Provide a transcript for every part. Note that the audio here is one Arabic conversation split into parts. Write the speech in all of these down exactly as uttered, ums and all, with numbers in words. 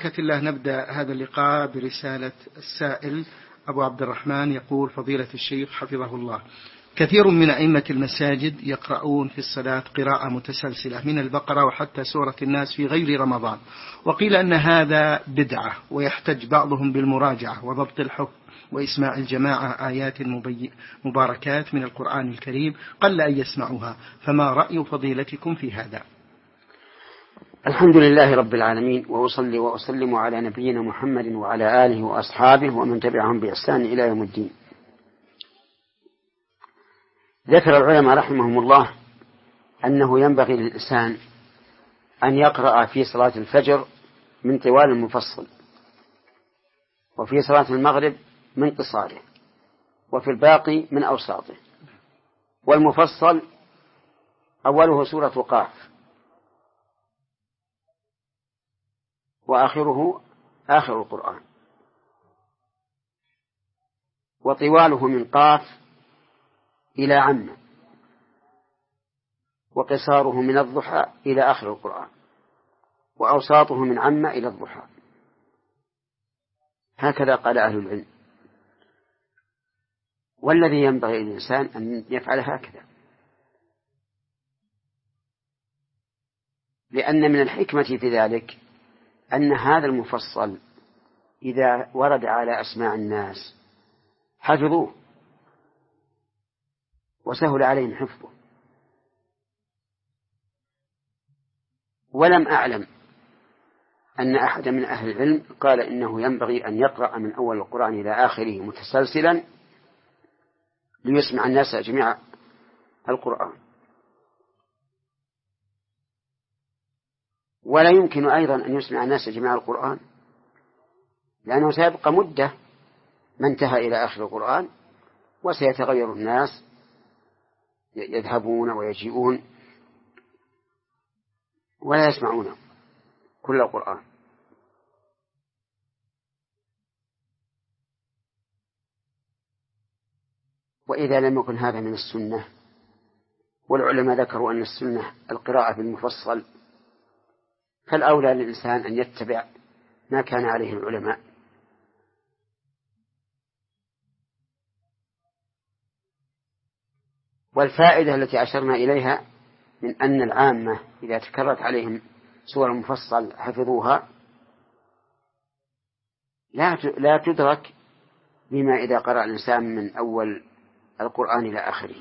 بركة الله نبدأ هذا اللقاء برسالة السائل أبو عبد الرحمن. يقول: فضيلة الشيخ حفظه الله، كثير من أئمة المساجد يقرؤون في الصلاة قراءة متسلسلة من البقرة وحتى سورة الناس في غير رمضان، وقيل أن هذا بدعة، ويحتج بعضهم بالمراجعة وضبط الحكم وإسماع الجماعة آيات مباركات من القرآن الكريم قل أن يسمعوها، فما رأي فضيلتكم في هذا؟ الحمد لله رب العالمين، وأصلي وأسلم على نبينا محمد وعلى آله وأصحابه ومن تبعهم بإحسان إلى يوم الدين. ذكر العلماء رحمهم الله أنه ينبغي للإنسان أن يقرأ في صلاة الفجر من طوال المفصل، وفي صلاة المغرب من قصاره، وفي الباقي من أوساطه. والمفصل أوله سورة قاف، وآخره آخر القرآن، وطواله من قاف إلى عم، وقصاره من الضحى إلى آخر القرآن، وأوساطه من عم إلى الضحى. هكذا قال أهل العلم، والذي ينبغي للإنسان أن يفعل هكذا، لأن من الحكمة في ذلك أن هذا المفصل إذا ورد على أسماع الناس حفظوه وسهل عليهم حفظه. ولم أعلم أن أحد من أهل العلم قال إنه ينبغي أن يقرأ من أول القرآن إلى آخره متسلسلا ليسمع الناس جميع القرآن. ولا يمكن أيضا أن يسمع الناس جميع القرآن، لأنه سيبقى مدة ما انتهى إلى آخر القرآن، وسيتغير الناس، يذهبون ويجيئون ولا يسمعون كل القرآن. وإذا لم يكن هذا من السنة، والعلماء ذكروا أن السنة القراءة بالمفصل، فالأولى للإنسان أن يتبع ما كان عليه العلماء. والفائدة التي أشرنا إليها من أن العامة إذا تكررت عليهم سورة مفصل حفظوها لا لا تدرك بما إذا قرأ الإنسان من أول القرآن إلى آخره.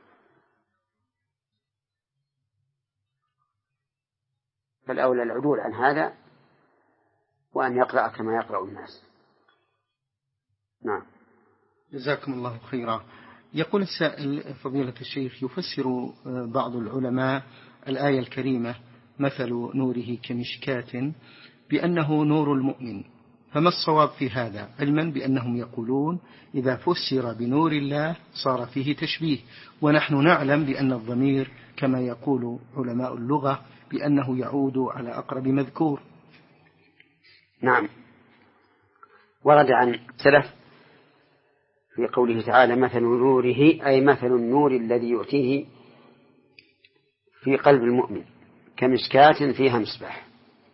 فالأولى العدول عن هذا، وأن يقرأ كما يقرأ الناس. نعم. جزاكم الله خيرا. يقول السائل: فضيلة الشيخ، يفسر بعض العلماء الآية الكريمة مثل نوره كمشكاة بأنه نور المؤمن، فما الصواب في هذا، علما بأنهم يقولون إذا فسر بنور الله صار فيه تشبيه، ونحن نعلم بأن الضمير كما يقول علماء اللغة بأنه يعود على أقرب مذكور. نعم، ورد عن سلف في قوله تعالى مثل نوره، أي مثل النور الذي يؤتيه في قلب المؤمن كمشكاة فيها مصباح.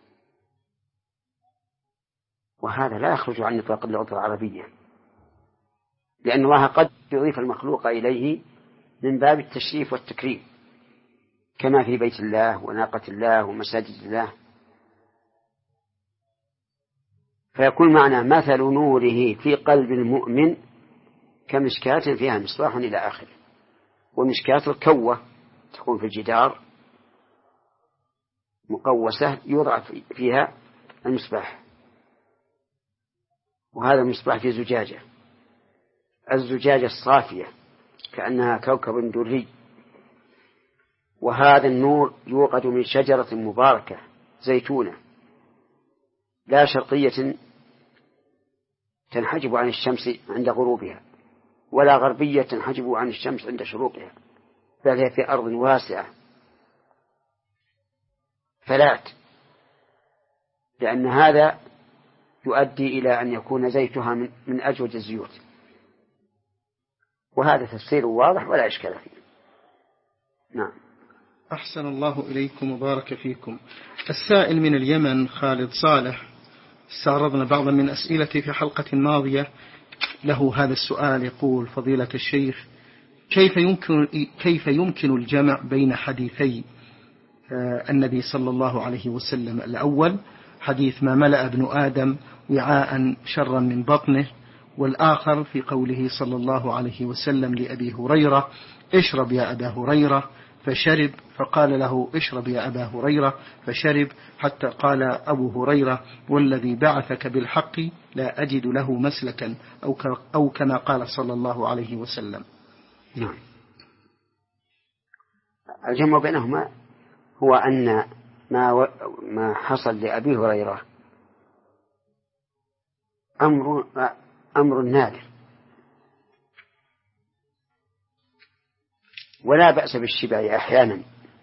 وهذا لا يخرج عن نطاق اللغة العربية، لأن الله قد يضيف المخلوق إليه من باب التشريف والتكريم، كما في بيت الله وناقة الله ومساجد الله. فيكون معنى مثل نوره في قلب المؤمن كمشكاة فيها مصباح إلى آخره. ومشكاة الكوة تكون في الجدار مقوسة يوضع فيها المصباح، وهذا المصباح في زجاجة، الزجاجة الصافية كأنها كوكب دري. وهذا النور يوقد من شجرة مباركة زيتونة لا شرقية تنحجب عن الشمس عند غروبها، ولا غربية تنحجب عن الشمس عند شروقها، بل هي في أرض واسعة فلات، لأن هذا يؤدي إلى أن يكون زيتها من, من أجود الزيوت. وهذا تفسير واضح ولا إشكال فيه. نعم. أحسن الله إليكم وبارك فيكم. السائل من اليمن خالد صالح استعرضنا بعضا من أسئلتي في حلقة ماضية. له هذا السؤال، يقول فضيلة الشيخ: كيف يمكن كيف يمكن الجمع بين حديثي النبي صلى الله عليه وسلم؟ الأول حديث ما ملأ ابن آدم وعاء شرا من بطنه، والآخر في قوله صلى الله عليه وسلم لأبي هريرة: اشرب يا أبا هريرة، فشرب، فقال له: اشرب يا أبا هريرة، فشرب، حتى قال أبو هريرة: والذي بعثك بالحق لا أجد له مسلكا، أو كما قال صلى الله عليه وسلم. نعم. الجمع بينهما هو أن ما و... ما حصل لأبي هريرة أمر أمر نادر، ولا بأس بالشبع أحيانا،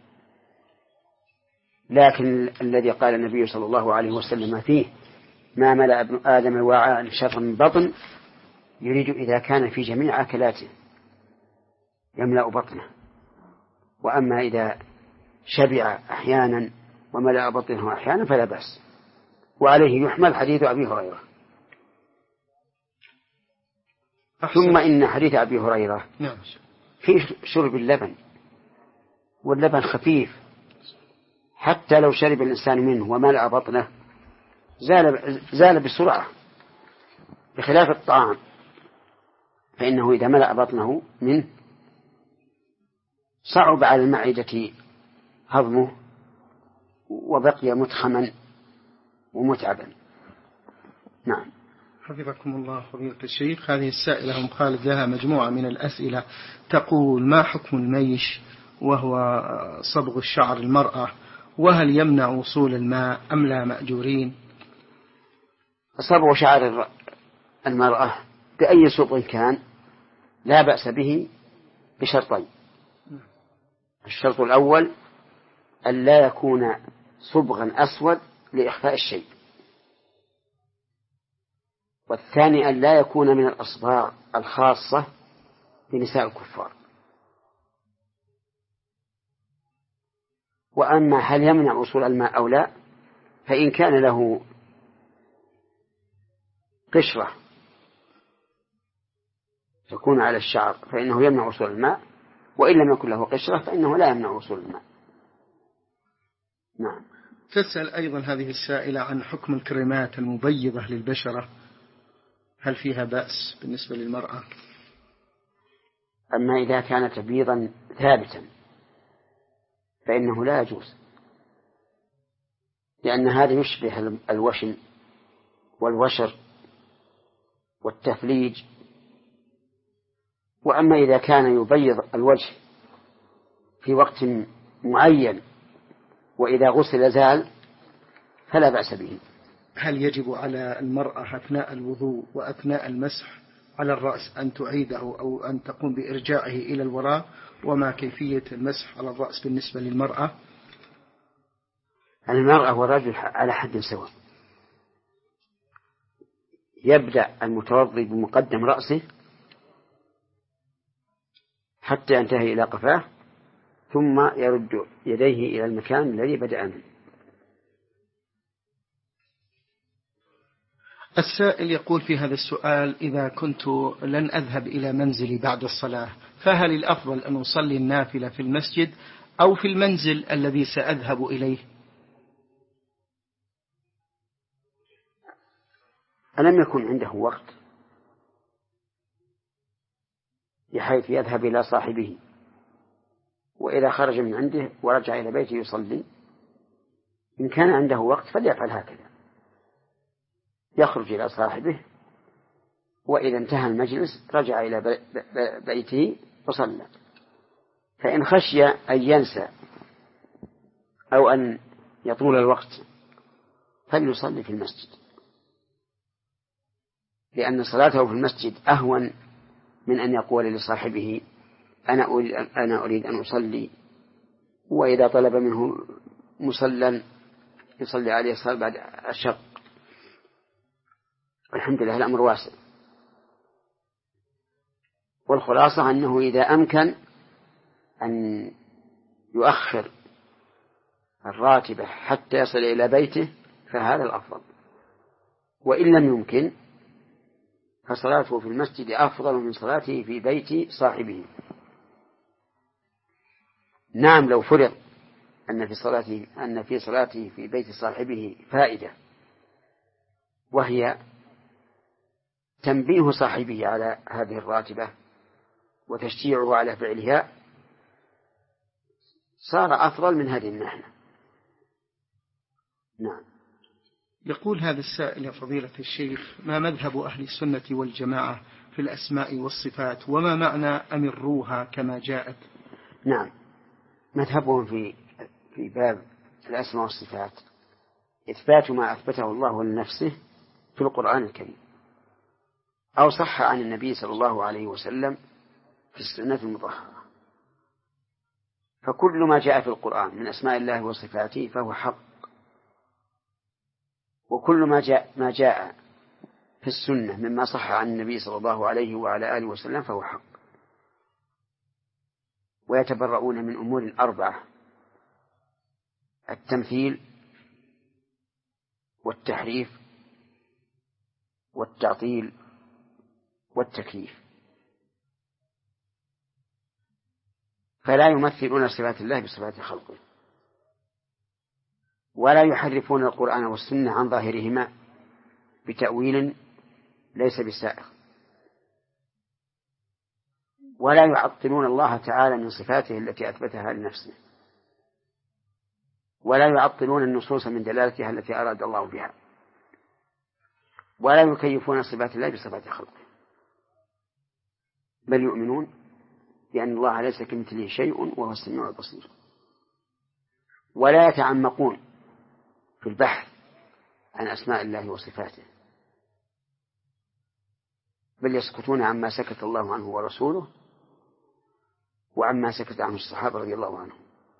لكن الذي قال النبي صلى الله عليه وسلم فيه ما ملأ ابن آدم وعاء شرا من بطن، يريد إذا كان في جميع أكلاته يملأ بطنه. وأما إذا شبع أحيانا وملأ بطنه أحيانا فلا بأس. وعليه يحمل حديث أبي هريرة. ثم إن حديث أبي هريرة في شرب اللبن، واللبن خفيف، حتى لو شرب الإنسان منه وملأ بطنه زال, زال بسرعة، بخلاف الطعام فإنه إذا ملأ بطنه منه صعب على المعدة هضمه وبقي متخما ومتعبا. نعم. حفظكم الله فضيلة الشيخ. هذه السائلة أم خالد لها مجموعة من الأسئلة، تقول: ما حكم الميش وهو صبغ الشعر المرأة، وهل يمنع وصول الماء أم لا مأجورين؟ صبغ شعر المرأة بأي صبغ كان لا بأس به بشرطين: الشرط الأول أن لا يكون صبغا أسود لإخفاء الشيء، والثاني أن لا يكون من الأصباغ الخاصة بنساء الكفار. وأما هل يمنع وصول الماء أو لا، فإن كان له قشرة تكون على الشعر فإنه يمنع وصول الماء، وإن لم يكن له قشرة فإنه لا يمنع وصول الماء. نعم. تسأل أيضا هذه السائلة عن حكم الكريمات المبيضة للبشرة، هل فيها بأس بالنسبة للمرأة؟ أما إذا كان تبييضا ثابتا فإنه لا يجوز، لأن هذا يشبه الوشم والوشر والتثليج. وأما إذا كان يبيض الوجه في وقت معين وإذا غسل زال فلا بأس به. هل يجب على المرأة أثناء الوضوء وأثناء المسح على الرأس أن تعيده أو أن تقوم بإرجاعه إلى الوراء؟ وما كيفية المسح على الرأس بالنسبة للمرأة؟ المرأة والرجل على حد سواء. يبدأ المتوضي بمقدم رأسه حتى ينتهي إلى قفاه، ثم يرد يديه إلى المكان الذي بدأ منه. السائل يقول في هذا السؤال: إذا كنت لن أذهب إلى منزلي بعد الصلاة، فهل الأفضل أن أصلي النافلة في المسجد أو في المنزل الذي سأذهب إليه؟ ألم يكن عنده وقت بحيث يذهب إلى صاحبه، وإذا خرج من عنده ورجع إلى بيته يصلي؟ إن كان عنده وقت فليفعل هكذا: يخرج إلى صاحبه، وإذا انتهى المجلس رجع إلى بيته وصلى. فإن خشي أن ينسى أو أن يطول الوقت فليصلي في المسجد، لأن صلاته في المسجد أهون من أن يقول لصاحبه أنا أريد أنا أريد أن أصلي، وإذا طلب منه مصلى يصلي عليه الصلاة بعد الشق. الحمد لله الأمر واسع. والخلاصة أنه إذا أمكن أن يؤخر الراتبة حتى يصل إلى بيته فهذا الأفضل. وإن لم يمكن فصلاته في المسجد أفضل من صلاته في بيت صاحبه. نعم، لو فرض أن في صلاته أن في صلاته في بيت صاحبه فائدة، وهي تنبيه صاحبه على هذه الراتبة وتشجيعه على فعلها، صار أفضل من هذه الناحية. نعم. يقول هذا السائل: يا فضيلة الشيخ، ما مذهب أهل السنة والجماعة في الأسماء والصفات، وما معنى أمروها كما جاءت؟ نعم، مذهبهم في في باب الأسماء والصفات إثبات ما أثبته الله لنفسه في القرآن الكريم، أو صح عن النبي صلى الله عليه وسلم في السنة المطهرة. فكل ما جاء في القرآن من أسماء الله وصفاته فهو حق، وكل ما جاء ما جاء في السنة مما صح عن النبي صلى الله عليه وعلى آله وسلم فهو حق. ويتبرؤون من أمور أربعة: التمثيل والتحريف والتعطيل والتكييف. فلا يمثلون صفات الله بصفات خلقه، ولا يحرفون القرآن والسنة عن ظاهرهما بتأويل ليس بسائغ، ولا يعطلون الله تعالى من صفاته التي أثبتها لنفسه، ولا يعطلون النصوص من دلالتها التي أراد الله بها، ولا يكيفون صفات الله بصفات خلقه، بل يؤمنون بأن الله ليس كمثله شيء وهو السميع البصير. ولا يتعمقون في البحث عن أسماء الله وصفاته، بل يسكتون عما سكت الله عنه ورسوله وعما سكت عنه الصحابة رضي الله عنهم.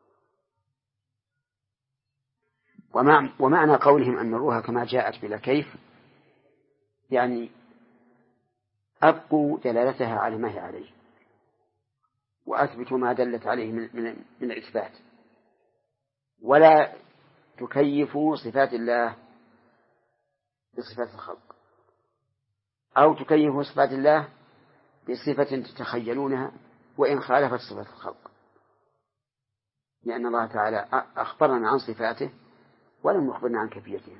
ومعنى قولهم أن الروح كما جاءت بلا كيف، يعني أبقوا دلالتها على ما هي عليه، وأثبتوا ما دلت عليه من, من, من الإثبات، ولا تكيفوا صفات الله بصفات الخلق، أو تكيفوا صفات الله بصفة تتخيلونها وإن خالفت صفات الخلق، لأن الله تعالى أخبرنا عن صفاته ولم يخبرنا عن كيفيتها.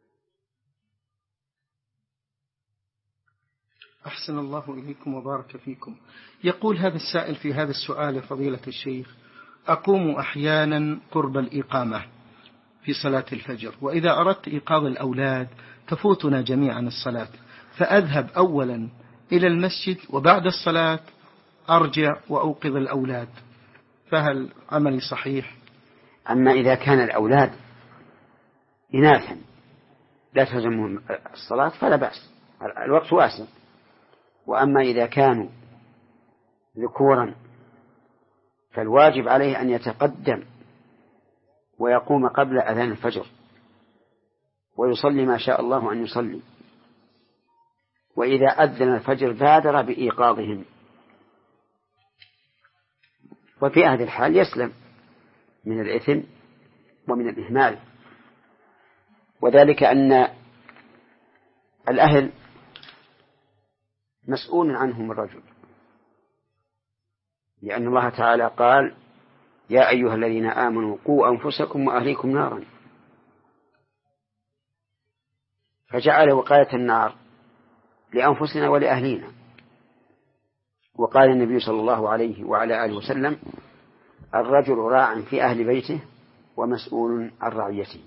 أحسن الله إليكم وبارك فيكم. يقول هذا السائل في هذا السؤال: يا فضيلة الشيخ، أقوم أحيانا قرب الإقامة في صلاة الفجر، وإذا أردت إيقاظ الأولاد تفوتنا جميعا الصلاة، فأذهب أولا إلى المسجد وبعد الصلاة أرجع وأوقظ الأولاد، فهل عملي صحيح؟ أما إذا كان الأولاد إناثا لا تلزمهم الصلاة فلا بأس، الوقت واسع. وأما إذا كانوا ذكورا فالواجب عليه أن يتقدم ويقوم قبل أذان الفجر ويصلي ما شاء الله أن يصلي، وإذا أذن الفجر بادر بإيقاظهم، وفي هذه الحال يسلم من الإثم ومن الإهمال، وذلك أن الأهل مسؤول عنهم الرجل، لأن الله تعالى قال: يا أيها الذين آمنوا قوا أنفسكم وأهليكم نارا، فجعل وقاية النار لأنفسنا ولأهلينا. وقال النبي صلى الله عليه وعلى آله وسلم: الرجل راع في أهل بيته ومسؤول عن رعيته.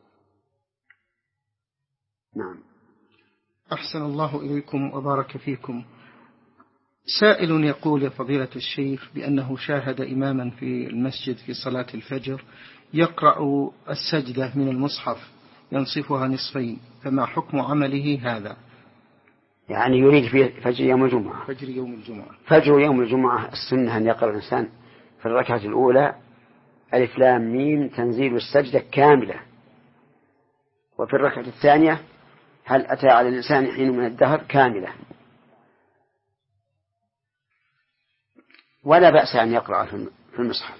نعم. أحسن الله إليكم وبارك فيكم. سائل يقول: يا فضيلة الشيخ، بأنه شاهد إماما في المسجد في صلاة الفجر يقرأ السجدة من المصحف ينصفها نصفين، فما حكم عمله هذا؟ يعني يريد في فجر يوم الجمعة. فجر يوم الجمعة. فجر يوم الجمعة السنة أن يقرأ الإنسان في الركعة الأولى ألف لام ميم تنزيل السجدة كاملة، وفي الركعة الثانية هل أتى على الإنسان حين من الدهر كاملة، ولا بأس أن يقرأ في المصحف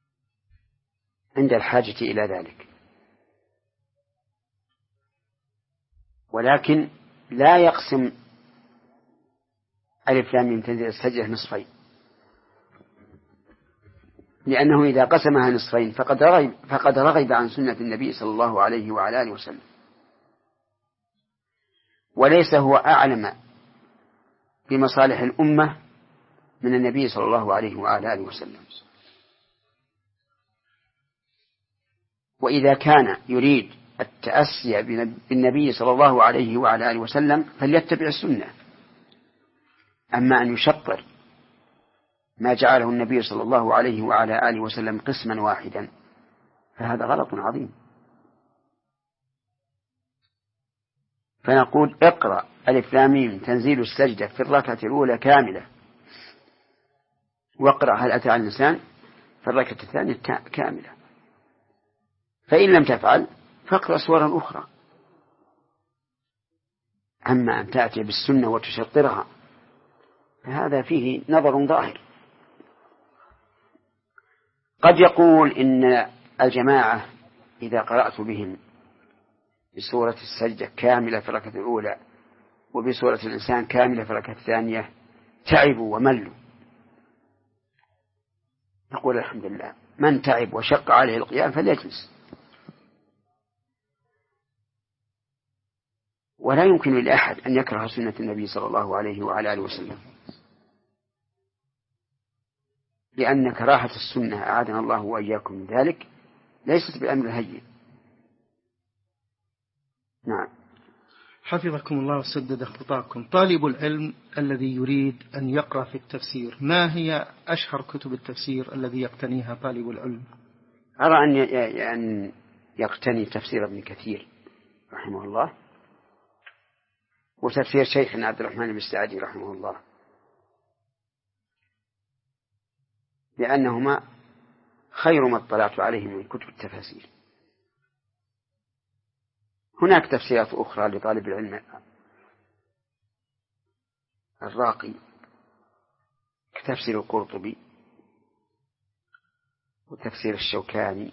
عند الحاجة إلى ذلك. ولكن لا يقسم ألف لام ميم تنزيل السجدة نصفين، لأنه إذا قسمها نصفين فقد رغب, فقد رغب عن سنة النبي صلى الله عليه وعلى آله وسلم، وليس هو أعلم بمصالح الأمة من النبي صلى الله عليه وعلى آله وسلم. وإذا كان يريد التأسي بالنبي صلى الله عليه وعلى آله وسلم فليتبع السنة. أما أن يشطر ما جعله النبي صلى الله عليه وعلى آله وسلم قسما واحدا فهذا غلط عظيم. فنقول اقرأ ألف لام ميم تنزيل السجدة في الركعة الأولى كاملة، واقرأ هل أتى على الإنسان في الركعة الثانية كاملة. فإن لم تفعل فاقرأ سورا أخرى. أما أن تأتي بالسنة وتشطرها فهذا فيه نظر ظاهر. قد يقول إن الجماعة إذا قرأت بهم بسورة السجدة كاملة في الركعة الأولى وبسورة الإنسان كاملة في الركعة الثانية تعبوا وملوا. نقول الحمد لله، من تعب وشق عليه القيام فليجلس. ولا يمكن لأحد أن يكره سنة النبي صلى الله عليه وعلى آله وسلم، لأن كراهة السنة أعاذنا الله وإياكم من ذلك ليست بالأمر الهين. نعم. حفظكم الله وسدد خطاكم. طالب العلم الذي يريد أن يقرأ في التفسير، ما هي أشهر كتب التفسير الذي يقتنيها طالب العلم؟ أرى أن يقتني تفسير ابن كثير رحمه الله، وتفسير شيخنا عبد الرحمن بن السعدي رحمه الله، لأنهما خير ما اطلعت عليه من كتب التفاسير. هناك تفسيرات أخرى لطالب العلم الراقي كتفسير القرطبي وتفسير الشوكاني.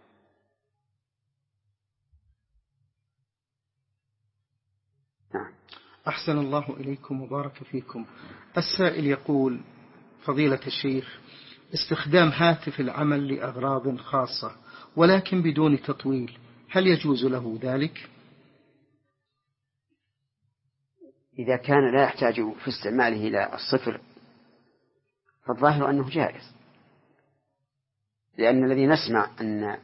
نعم. أحسن الله إليكم وبارك فيكم. السائل يقول: فضيلة الشيخ، استخدام هاتف العمل لأغراض خاصة ولكن بدون تطويل، هل يجوز له ذلك؟ إذا كان لا يحتاج في استعماله إلى الصفر فالظاهر أنه جائز، لأن الذي نسمع أن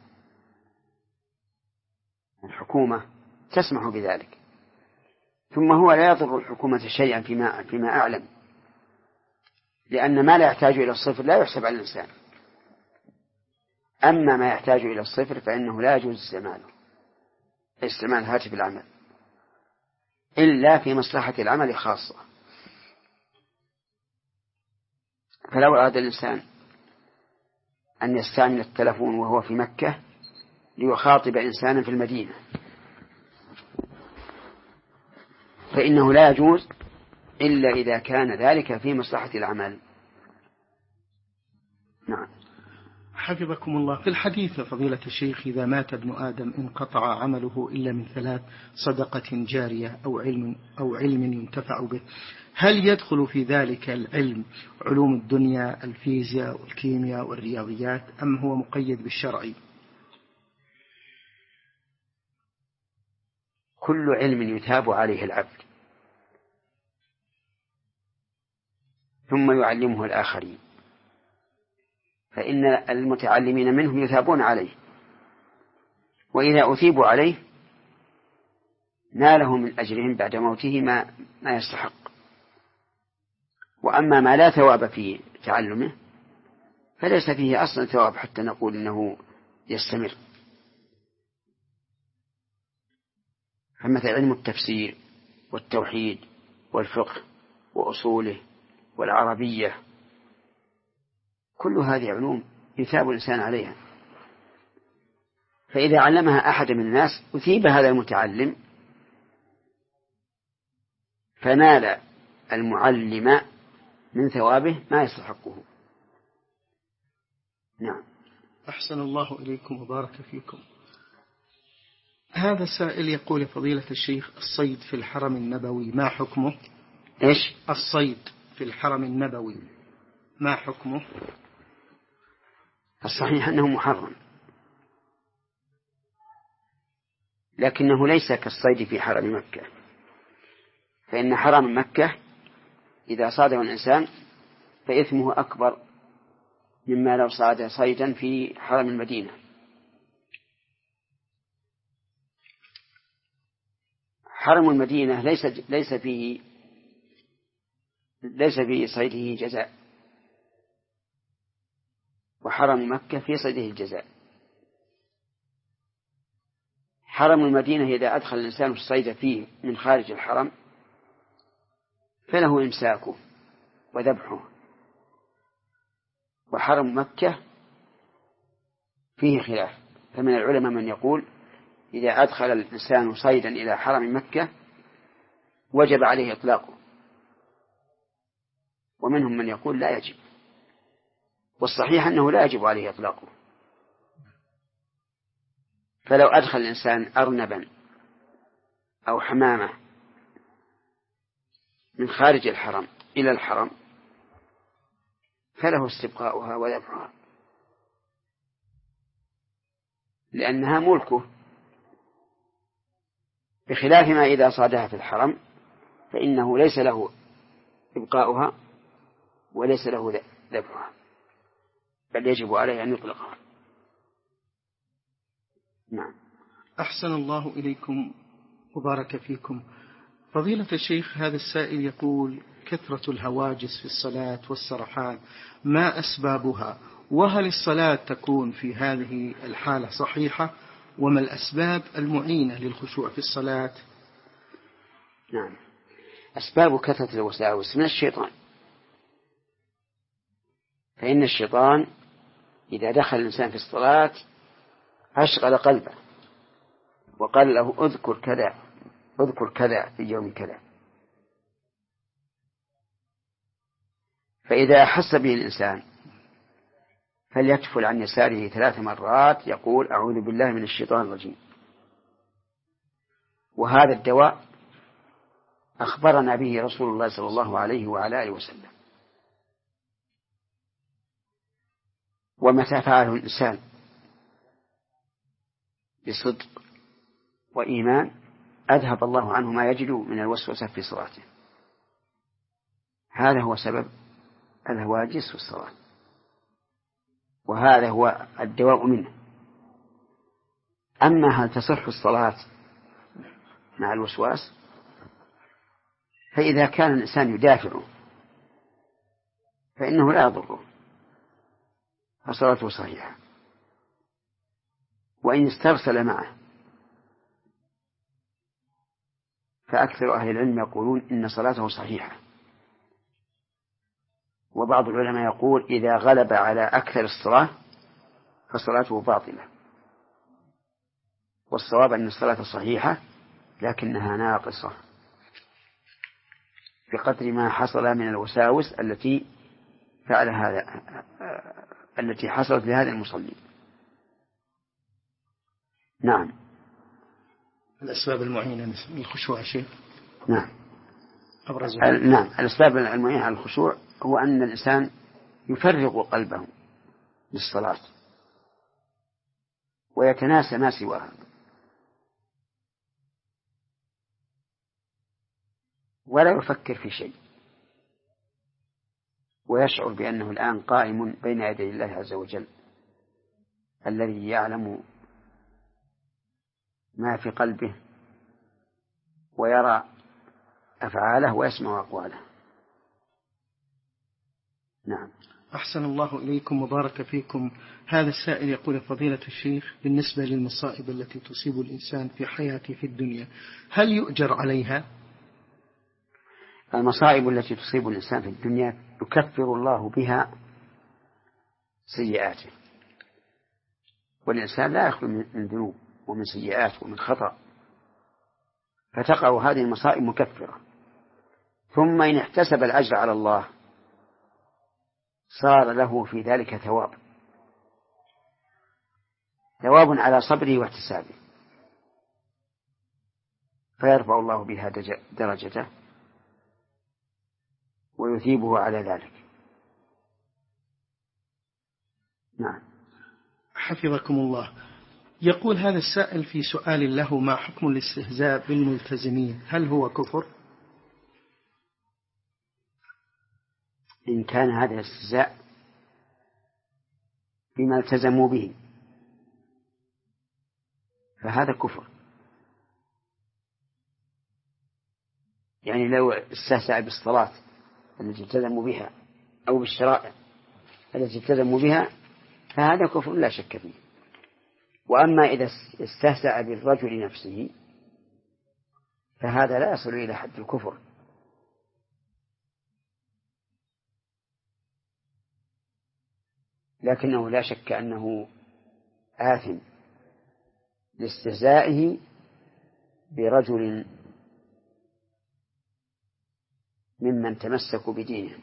الحكومة تسمح بذلك، ثم هو لا يضر الحكومة شيئا فيما, فيما أعلم، لأن ما لا يحتاج إلى الصفر لا يحسب على الإنسان. أما ما يحتاج إلى الصفر فإنه لا يجوز استعماله، استعمال هاتف العمل إلا في مصلحة العمل خاصة. فلو أراد الإنسان أن يستعمل التلفون وهو في مكة ليخاطب إنسانا في المدينة فإنه لا يجوز إلا إذا كان ذلك في مصلحة العمل. نعم. حفظكم الله. في الحديث فضيلة الشيخ: إذا مات ابن آدم انقطع عمله إلا من ثلاث: صدقة جارية أو علم, أو علم ينتفع به. هل يدخل في ذلك العلم علوم الدنيا، الفيزياء والكيمياء والرياضيات، أم هو مقيد بالشرع؟ كل علم يثاب عليه العبد ثم يعلمه الآخرين فإن المتعلمين منهم يثابون عليه، وإذا أثيبوا عليه ناله من أجرهم بعد موته ما, ما يستحق. وأما ما لا ثواب في تعلمه فليس فيه أصلا ثواب حتى نقول إنه يستمر. فمثل علم التفسير والتوحيد والفقه وأصوله والعربية، كل هذه علوم يثاب الإنسان عليها، فإذا علمها أحد من الناس أثيب هذا المتعلم فنال المعلم من ثوابه ما يستحقه. نعم. أحسن الله إليكم وبارك فيكم. هذا سائل يقول يا فضيلة الشيخ: الصيد في الحرم النبوي ما حكمه؟ إيش؟ الصيد في الحرم النبوي ما حكمه؟ الصحيح أنه محرم، لكنه ليس كالصيد في حرم مكة، فإن حرم مكة إذا صاده الإنسان فإثمه أكبر مما لو صاد صيدا في حرم المدينة. حرم المدينة ليس ليس فيه ليس في صيده جزاء، وحرم مكة في صيده الجزاء. حرم المدينة إذا أدخل الإنسان الصيد فيه من خارج الحرم فله إمساكه وذبحه، وحرم مكة فيه خلاف، فمن العلماء من يقول إذا أدخل الإنسان صيدا إلى حرم مكة وجب عليه إطلاقه، ومنهم من يقول لا يجب، والصحيح أنه لا يجب عليه إطلاقه. فلو أدخل الإنسان أرنبا أو حمامة من خارج الحرم إلى الحرم فله استبقاؤها وذبحها، لأنها ملكه، بخلاف ما إذا صادها في الحرم فإنه ليس له إبقاؤها وليس له ذبحها، بل يجب عليه أن يطلقها. نعم. أحسن الله إليكم وبارك فيكم. فضيلة الشيخ، هذا السائل يقول: كثرة الهواجس في الصلاة والسرحان ما أسبابها؟ وهل الصلاة تكون في هذه الحالة صحيحة؟ وما الأسباب المعينة للخشوع في الصلاة؟ نعم. أسباب كثرة الوساوس من الشيطان، فإن الشيطان إذا دخل الإنسان في الصلاة أشغل قلبه وقال له اذكر كذا اذكر كذا في يوم كذا، فإذا أحس به الإنسان فليكفل عن يساره ثلاث مرات يقول أعوذ بالله من الشيطان الرجيم. وهذا الدواء أخبرنا به رسول الله صلى الله عليه وعلى آله وسلم. ومتى فعله الإنسان بصدق وإيمان أذهب الله عنه ما يجد من الوسوسة في صلاته. هذا هو سبب الهواجس في الصلاة، وهذا هو الدواء منه. أما هل تصح الصلاة مع الوسواس؟ فإذا كان الإنسان يدافعه فإنه لا يضره، فصلاته صحيحة. وإن استرسل معه فأكثر أهل العلم يقولون إن صلاته صحيحة، وبعض العلماء يقول إذا غلب على أكثر الصلاة فصلاته باطلة. والصواب أن الصلاة صحيحة لكنها ناقصة بقدر ما حصل من الوساوس التي فعل هذا التي حصلت لهذا المصلي. نعم. الأسباب المعينة للخشوع شيخ. نعم. أبرزها. نعم. الأسباب المعينة على الخشوع هو أن الإنسان يفرغ قلبه للصلاة ويتناسى ما سواها، ولا يفكر في شيء، ويشعر بأنه الآن قائم بين يدي الله عز وجل الذي يعلم ما في قلبه ويرى أفعاله ويسمع أقواله. نعم. أحسن الله إليكم وبارك فيكم. هذا السائل يقول: فضيلة الشيخ، بالنسبة للمصائب التي تصيب الإنسان في حياته في الدنيا هل يؤجر عليها؟ المصائب التي تصيب الإنسان في الدنيا يكفر الله بها سيئاته، والإنسان لا يخلو من ذنوب ومن سيئات ومن خطأ، فتقع هذه المصائب مكفرة. ثم إن احتسب الأجر على الله صار له في ذلك ثواب ثواب على صبره واحتسابه. فيرفع الله بها درجته ويثيبه على ذلك. نعم. حفظكم الله. يقول هذا السائل في سؤال له: ما حكم الاستهزاء بالملتزمين؟ هل هو كفر؟ إن كان هذا الاستهزاء بما التزموا به فهذا كفر. يعني لو استهزأ بالصلاة التي التزموا بها أو بالشرائع التي التزموا بها فهذا كفر لا شك فيه. وأما إذا استهزأ بالرجل نفسه فهذا لا يصل إلى حد الكفر، لكنه لا شك أنه آثم لاستهزائه برجل ممن تمسكوا بدينه.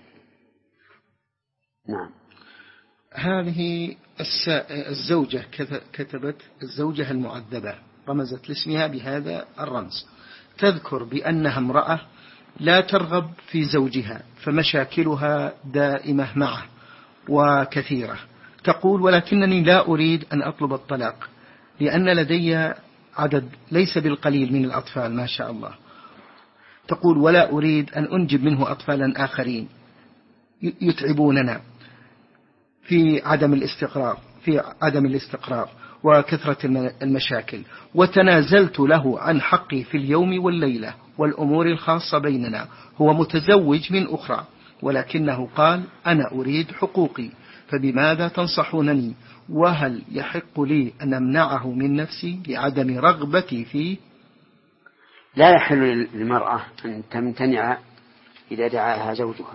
نعم. هذه الزوجة كتبت: الزوجة المعذبة، رمزت لاسمها بهذا الرمز، تذكر بأنها امرأة لا ترغب في زوجها فمشاكلها دائمة معه وكثيرة. تقول: ولكنني لا أريد أن أطلب الطلاق لأن لدي عدد ليس بالقليل من الأطفال ما شاء الله. تقول: ولا أريد أن أنجب منه أطفالا آخرين يتعبوننا في عدم الاستقرار في عدم الاستقرار وكثرة المشاكل، وتنازلت له عن حقي في اليوم والليلة والأمور الخاصة بيننا. هو متزوج من أخرى ولكنه قال: أنا أريد حقوقي، فبماذا تنصحونني؟ وهل يحق لي أن أمنعه من نفسي لعدم رغبتي فيه؟ لا يحل للمرأة أن تمتنع إذا دعاها زوجها،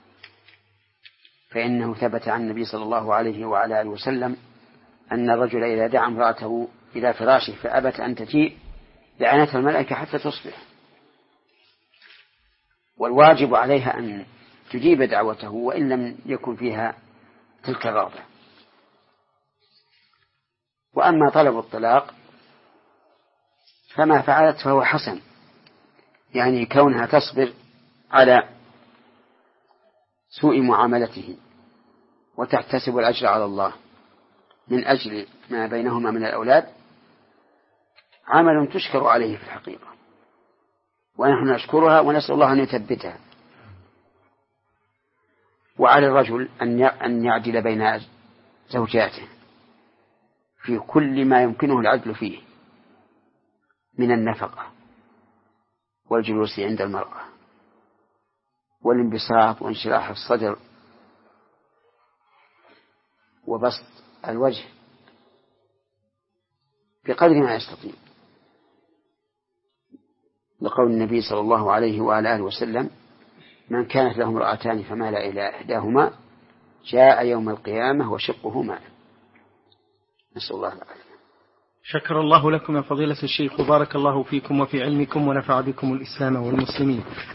فإنه ثبت عن النبي صلى الله عليه وعلى آله وسلم أن الرجل إذا دعا امرأته إلى فراشه فأبت أن تجيء لعنتها الملائكة حتى تصبح، والواجب عليها أن تجيب دعوته وإن لم يكن فيها تلك الرغبة. وأما طلب الطلاق فما فعلت فهو حسن، يعني كونها تصبر على سوء معاملته وتحتسب الأجر على الله من أجل ما بينهما من الأولاد عمل تشكر عليه في الحقيقة، ونحن نشكرها ونسأل الله أن يثبتها. وعلى الرجل أن يعدل بين زوجاته في كل ما يمكنه العدل فيه من النفقة والجلوس عند المرأة والانبساط وانشراح الصدر وبسط الوجه بقدر ما يستطيع، لقول النبي صلى الله عليه وعلى آله وسلم: من كانت له امرأتان فمال إلى إحداهما جاء يوم القيامة وشقه ماء. نسأل الله العافية. شكر الله لكم يا فضيلة الشيخ، وبارك الله فيكم وفي علمكم ونفع بكم الإسلام والمسلمين.